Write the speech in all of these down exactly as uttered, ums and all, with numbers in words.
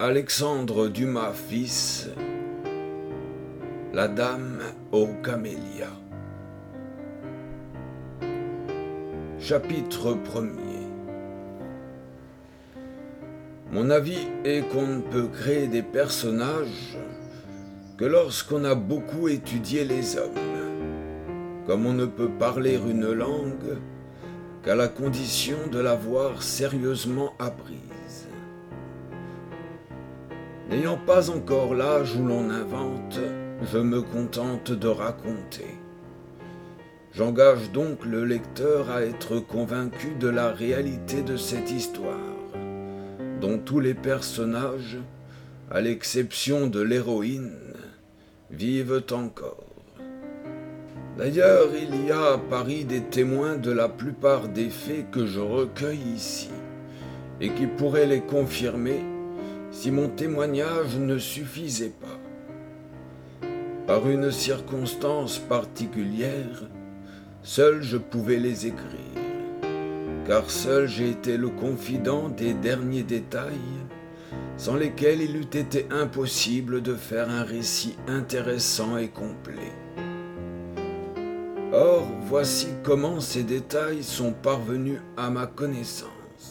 Alexandre Dumas fils, La Dame aux Camélias. Chapitre premier. Mon avis est qu'on ne peut créer des personnages que lorsqu'on a beaucoup étudié les hommes, comme on ne peut parler une langue qu'à la condition de l'avoir sérieusement apprise. N'ayant pas encore l'âge où l'on invente, je me contente de raconter. J'engage donc le lecteur à être convaincu de la réalité de cette histoire, dont tous les personnages, à l'exception de l'héroïne, vivent encore. D'ailleurs, il y a à Paris des témoins de la plupart des faits que je recueille ici, et qui pourraient les confirmer si mon témoignage ne suffisait pas. Par une circonstance particulière, seul je pouvais les écrire, car seul j'ai été le confident des derniers détails, sans lesquels il eût été impossible de faire un récit intéressant et complet. Or, voici comment ces détails sont parvenus à ma connaissance.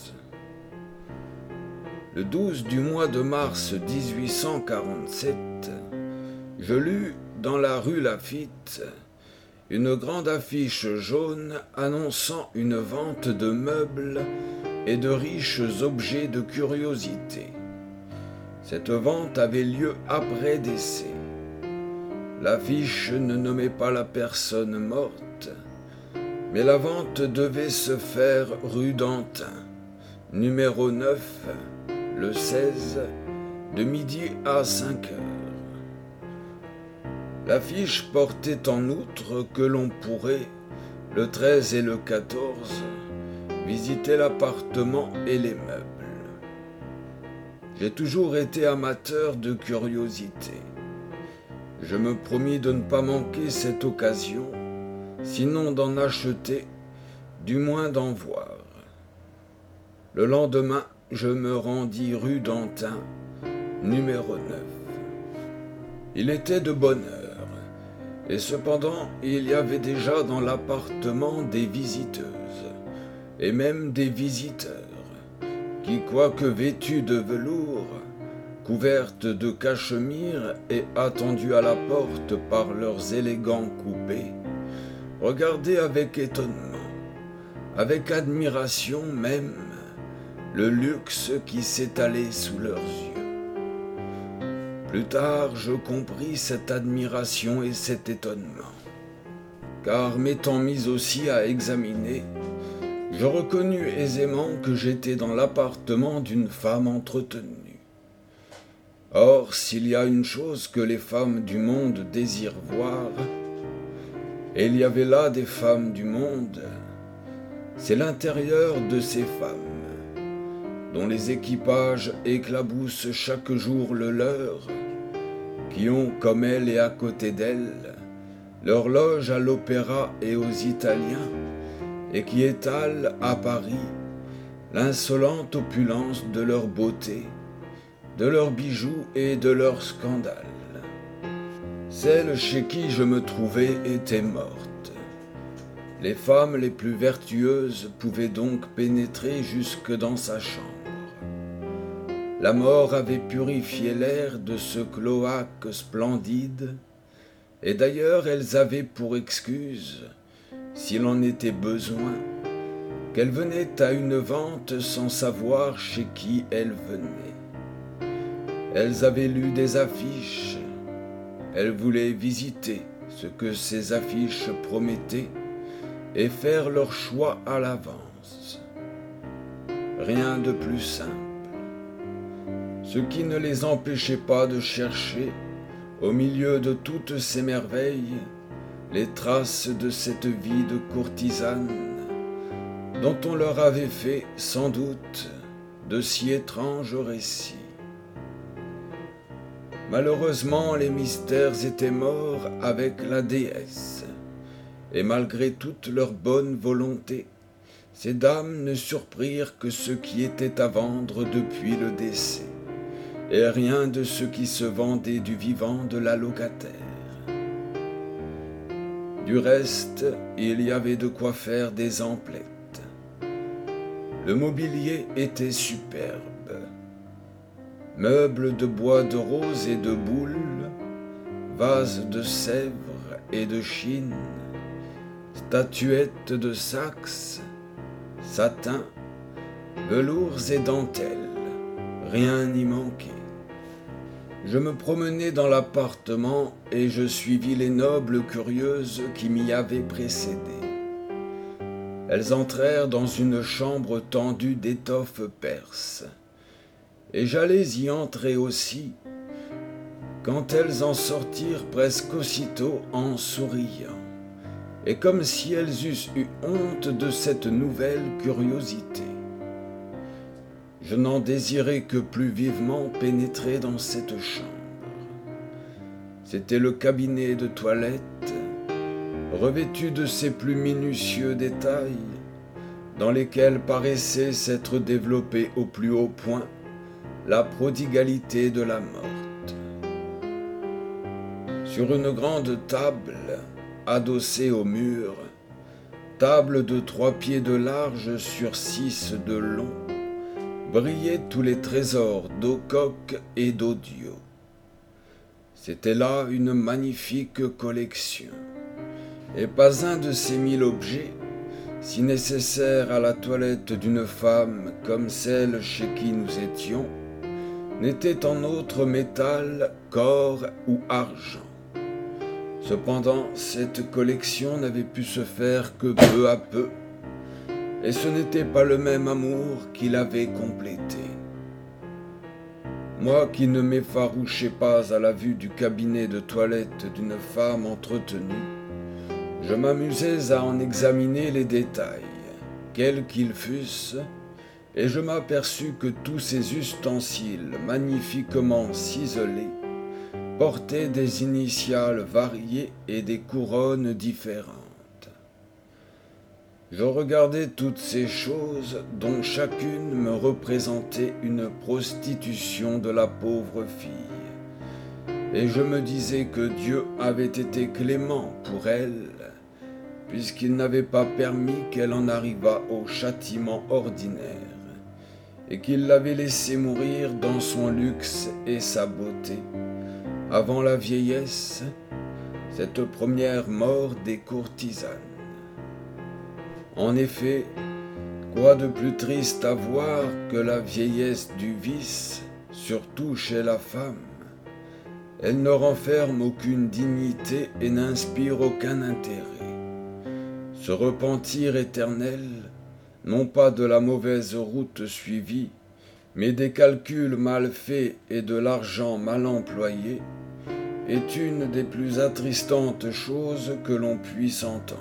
Le douze du mois de mars dix-huit cent quarante-sept, je lus dans la rue Laffitte une grande affiche jaune annonçant une vente de meubles et de riches objets de curiosité. Cette vente avait lieu après décès. L'affiche ne nommait pas la personne morte, mais la vente devait se faire rue d'Antin, numéro neuf, le seize, de midi à cinq heures. L'affiche portait en outre que l'on pourrait, le treize et le quatorze, visiter l'appartement et les meubles. J'ai toujours été amateur de curiosité. Je me promis de ne pas manquer cette occasion, sinon d'en acheter, du moins d'en voir. Le lendemain, je me rendis rue d'Antin, numéro neuf. Il était de bonne heure, et cependant il y avait déjà dans l'appartement des visiteuses, et même des visiteurs, qui, quoique vêtus de velours, couvertes de cachemire et attendues à la porte par leurs élégants coupés, regardaient avec étonnement, avec admiration même, le luxe qui s'étalait sous leurs yeux. Plus tard, je compris cette admiration et cet étonnement, car m'étant mis aussi à examiner, je reconnus aisément que j'étais dans l'appartement d'une femme entretenue. Or, s'il y a une chose que les femmes du monde désirent voir, et il y avait là des femmes du monde, c'est l'intérieur de ces femmes, dont les équipages éclaboussent chaque jour le leur, qui ont, comme elles et à côté d'elles, leur loge à l'opéra et aux Italiens, et qui étalent à Paris l'insolente opulence de leur beauté, de leurs bijoux et de leurs scandales. Celle chez qui je me trouvais était morte. Les femmes les plus vertueuses pouvaient donc pénétrer jusque dans sa chambre. La mort avait purifié l'air de ce cloaque splendide, et d'ailleurs elles avaient pour excuse, s'il en était besoin, qu'elles venaient à une vente sans savoir chez qui elles venaient. Elles avaient lu des affiches, elles voulaient visiter ce que ces affiches promettaient et faire leur choix à l'avance. Rien de plus simple. Ce qui ne les empêchait pas de chercher, au milieu de toutes ces merveilles, les traces de cette vie de courtisane, dont on leur avait fait, sans doute, de si étranges récits. Malheureusement, les mystères étaient morts avec la déesse, et malgré toute leur bonne volonté, ces dames ne surprirent que ce qui était à vendre depuis le décès, et rien de ce qui se vendait du vivant de la locataire. Du reste, il y avait de quoi faire des emplettes. Le mobilier était superbe. Meubles de bois de rose et de boulle, vases de Sèvres et de Chine, statuettes de Saxe, satin, velours et dentelles, rien n'y manquait. Je me promenai dans l'appartement et je suivis les nobles curieuses qui m'y avaient précédé. Elles entrèrent dans une chambre tendue d'étoffes perses, et j'allais y entrer aussi, quand elles en sortirent presque aussitôt en souriant, et comme si elles eussent eu honte de cette nouvelle curiosité. Je n'en désirais que plus vivement pénétrer dans cette chambre. C'était le cabinet de toilette, revêtu de ces plus minutieux détails, dans lesquels paraissait s'être développée au plus haut point la prodigalité de la morte. Sur une grande table, adossée au mur, table de trois pieds de large sur six de long, brillaient tous les trésors d'Ocoque et d'Odiot. C'était là une magnifique collection, et pas un de ces mille objets, si nécessaires à la toilette d'une femme comme celle chez qui nous étions, n'était en autre métal qu'or ou argent. Cependant, cette collection n'avait pu se faire que peu à peu, et ce n'était pas le même amour qui l'avait complété. Moi qui ne m'effarouchais pas à la vue du cabinet de toilette d'une femme entretenue, je m'amusais à en examiner les détails, quels qu'ils fussent, et je m'aperçus que tous ces ustensiles magnifiquement ciselés portaient des initiales variées et des couronnes différentes. Je regardais toutes ces choses dont chacune me représentait une prostitution de la pauvre fille, et je me disais que Dieu avait été clément pour elle, puisqu'il n'avait pas permis qu'elle en arrivât au châtiment ordinaire, et qu'il l'avait laissée mourir dans son luxe et sa beauté, avant la vieillesse, cette première mort des courtisanes. En effet, quoi de plus triste à voir que la vieillesse du vice, surtout chez la femme? Elle ne renferme aucune dignité et n'inspire aucun intérêt. Ce repentir éternel, non pas de la mauvaise route suivie, mais des calculs mal faits et de l'argent mal employé, est une des plus attristantes choses que l'on puisse entendre.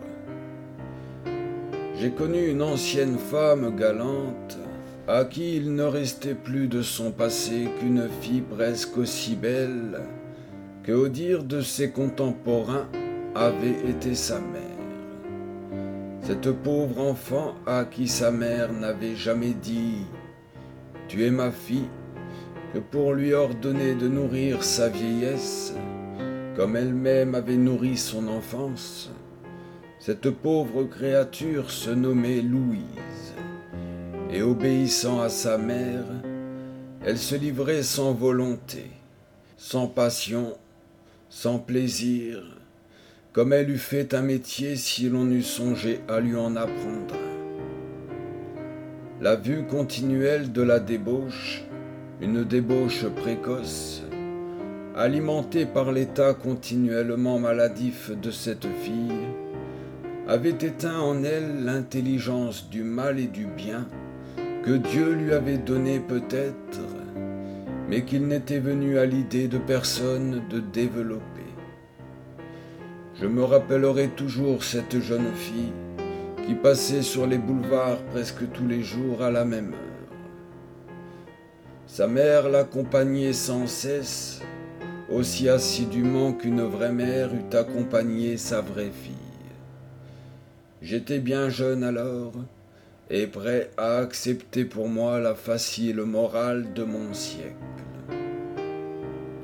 J'ai connu une ancienne femme galante, à qui il ne restait plus de son passé qu'une fille presque aussi belle que, au dire de ses contemporains, avait été sa mère. Cette pauvre enfant à qui sa mère n'avait jamais dit « Tu es ma fille », que pour lui ordonner de nourrir sa vieillesse, comme elle-même avait nourri son enfance, cette pauvre créature se nommait Louise, et obéissant à sa mère, elle se livrait sans volonté, sans passion, sans plaisir, comme elle eût fait un métier si l'on eût songé à lui en apprendre un. La vue continuelle de la débauche, une débauche précoce, alimentée par l'état continuellement maladif de cette fille, avait éteint en elle l'intelligence du mal et du bien que Dieu lui avait donné peut-être, mais qu'il n'était venu à l'idée de personne de développer. Je me rappellerai toujours cette jeune fille qui passait sur les boulevards presque tous les jours à la même heure. Sa mère l'accompagnait sans cesse, aussi assidûment qu'une vraie mère eût accompagné sa vraie fille. J'étais bien jeune alors, et prêt à accepter pour moi la facile morale de mon siècle.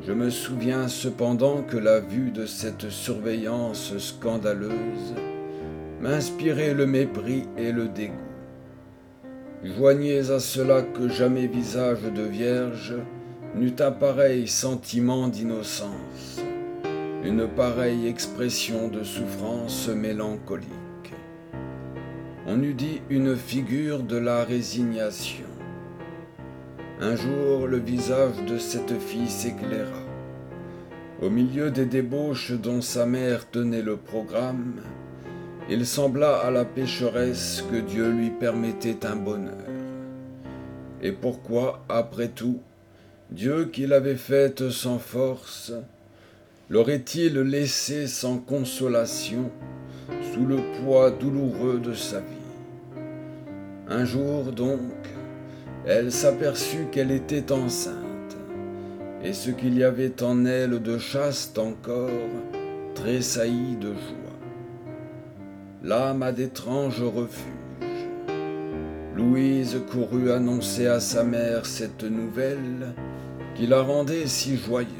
Je me souviens cependant que la vue de cette surveillance scandaleuse m'inspirait le mépris et le dégoût. Joignez à cela que jamais visage de vierge n'eut un pareil sentiment d'innocence, une pareille expression de souffrance mélancolique. On eût dit une figure de la résignation. Un jour, le visage de cette fille s'éclaira. Au milieu des débauches dont sa mère tenait le programme, il sembla à la pécheresse que Dieu lui permettait un bonheur. Et pourquoi, après tout, Dieu qui l'avait faite sans force, l'aurait-il laissée sans consolation, sous le poids douloureux de sa vie? Un jour donc, elle s'aperçut qu'elle était enceinte, et ce qu'il y avait en elle de chaste encore tressaillit de joie. L'âme a d'étranges refuges. Louise courut annoncer à sa mère cette nouvelle qui la rendait si joyeuse.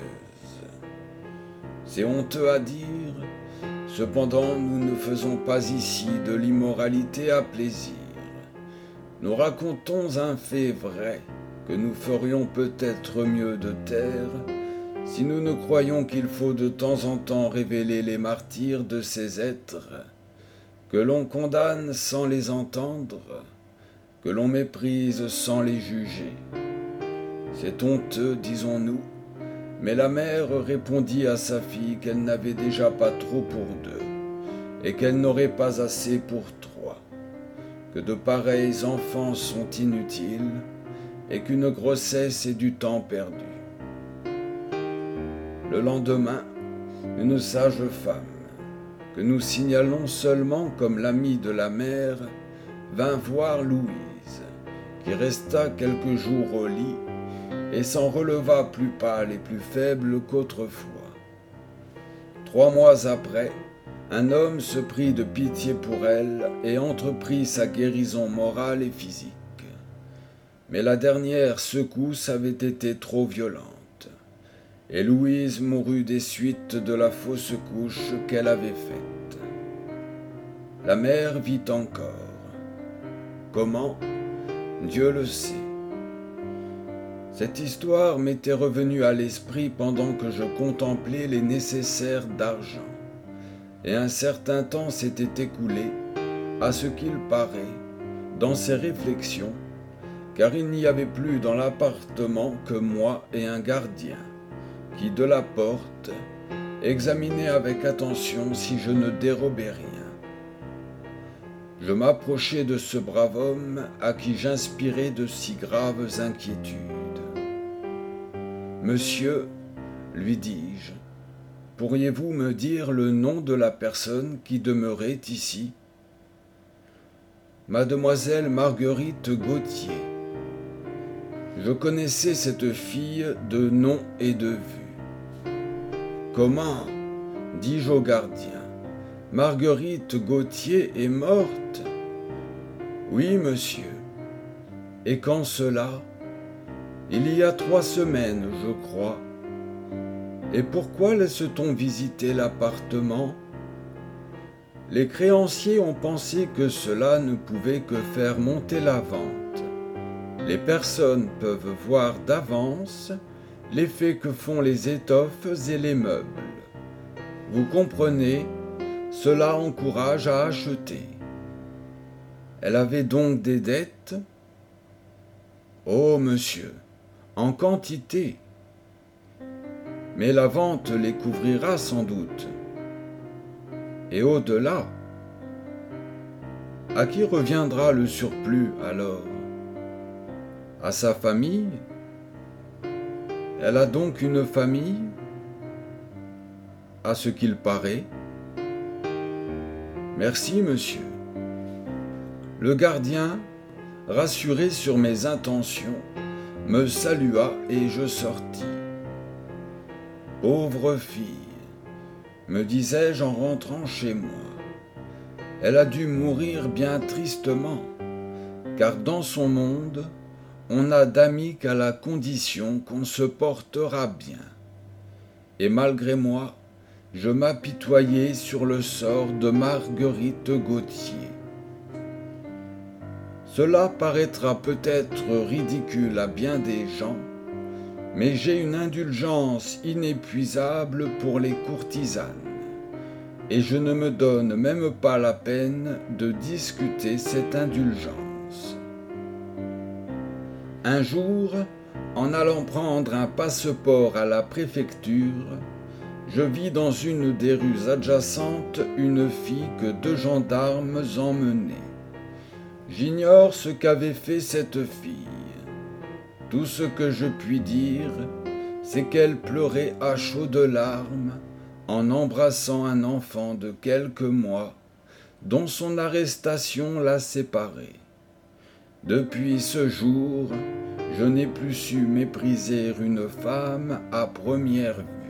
C'est honteux à dire, cependant nous ne faisons pas ici de l'immoralité à plaisir. Nous racontons un fait vrai que nous ferions peut-être mieux de taire si nous ne croyons qu'il faut de temps en temps révéler les martyrs de ces êtres que l'on condamne sans les entendre, que l'on méprise sans les juger. C'est honteux, disons-nous, mais la mère répondit à sa fille qu'elle n'avait déjà pas trop pour deux, et qu'elle n'aurait pas assez pour trois, que de pareils enfants sont inutiles, et qu'une grossesse est du temps perdu. Le lendemain, une sage femme, que nous signalons seulement comme l'amie de la mère, vint voir Louise, qui resta quelques jours au lit et s'en releva plus pâle et plus faible qu'autrefois. Trois mois après, un homme se prit de pitié pour elle et entreprit sa guérison morale et physique. Mais la dernière secousse avait été trop violente, et Louise mourut des suites de la fausse couche qu'elle avait faite. La mère vit encore. Comment? Dieu le sait. Cette histoire m'était revenue à l'esprit pendant que je contemplais les nécessaires d'argent, et un certain temps s'était écoulé, à ce qu'il paraît, dans ces réflexions, car il n'y avait plus dans l'appartement que moi et un gardien, qui, de la porte, examinait avec attention si je ne dérobais rien. Je m'approchai de ce brave homme à qui j'inspirais de si graves inquiétudes. « Monsieur, lui dis-je, pourriez-vous me dire le nom de la personne qui demeurait ici ?»« Mademoiselle Marguerite Gauthier. » Je connaissais cette fille de nom et de vue. « Comment ?» dis-je au gardien. « Marguerite Gauthier est morte ?»« Oui, monsieur. »« Et quand cela ?»« Il y a trois semaines, je crois. »« Et pourquoi laisse-t-on visiter l'appartement ?» Les créanciers ont pensé que cela ne pouvait que faire monter la vente. Les personnes peuvent voir d'avance l'effet que font les étoffes et les meubles. Vous comprenez, cela encourage à acheter. Elle avait donc des dettes ? Oh, monsieur, en quantité. Mais la vente les couvrira sans doute. Et au-delà, à qui reviendra le surplus alors ? À sa famille ? Elle a donc une famille ? À ce qu'il paraît. Merci, monsieur. Le gardien, rassuré sur mes intentions, me salua et je sortis. Pauvre fille, me disais-je en rentrant chez moi. Elle a dû mourir bien tristement, car dans son monde, on n'a d'amis qu'à la condition qu'on se portera bien. et malgré moi, je m'apitoyais sur le sort de Marguerite Gauthier. Cela paraîtra peut-être ridicule à bien des gens, mais j'ai une indulgence inépuisable pour les courtisanes, et je ne me donne même pas la peine de discuter cette indulgence. Un jour, en allant prendre un passeport à la préfecture, je vis dans une des rues adjacentes une fille que deux gendarmes emmenaient. J'ignore ce qu'avait fait cette fille. Tout ce que je puis dire, c'est qu'elle pleurait à chaudes larmes en embrassant un enfant de quelques mois dont son arrestation l'a séparée. Depuis ce jour, je n'ai plus su mépriser une femme à première vue.